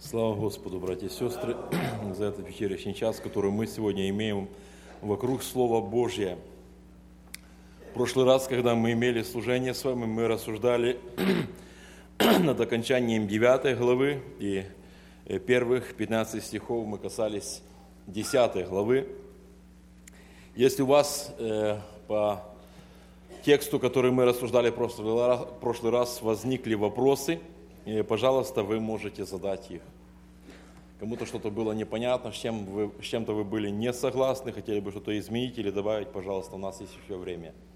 Слава Господу, братья и сестры, за этот вечерний час, который мы сегодня имеем вокруг Слова Божьего. В прошлый раз, когда мы имели служение с вами, мы рассуждали над окончанием 9 главы, и первых 15 стихов мы касались 10 главы. Если у вас по тексту, который мы рассуждали в прошлый раз, возникли вопросы, пожалуйста, вы можете задать их. Кому-то что-то было непонятно, с чем-то вы были не согласны, хотели бы что-то изменить или добавить, пожалуйста, у нас есть еще время.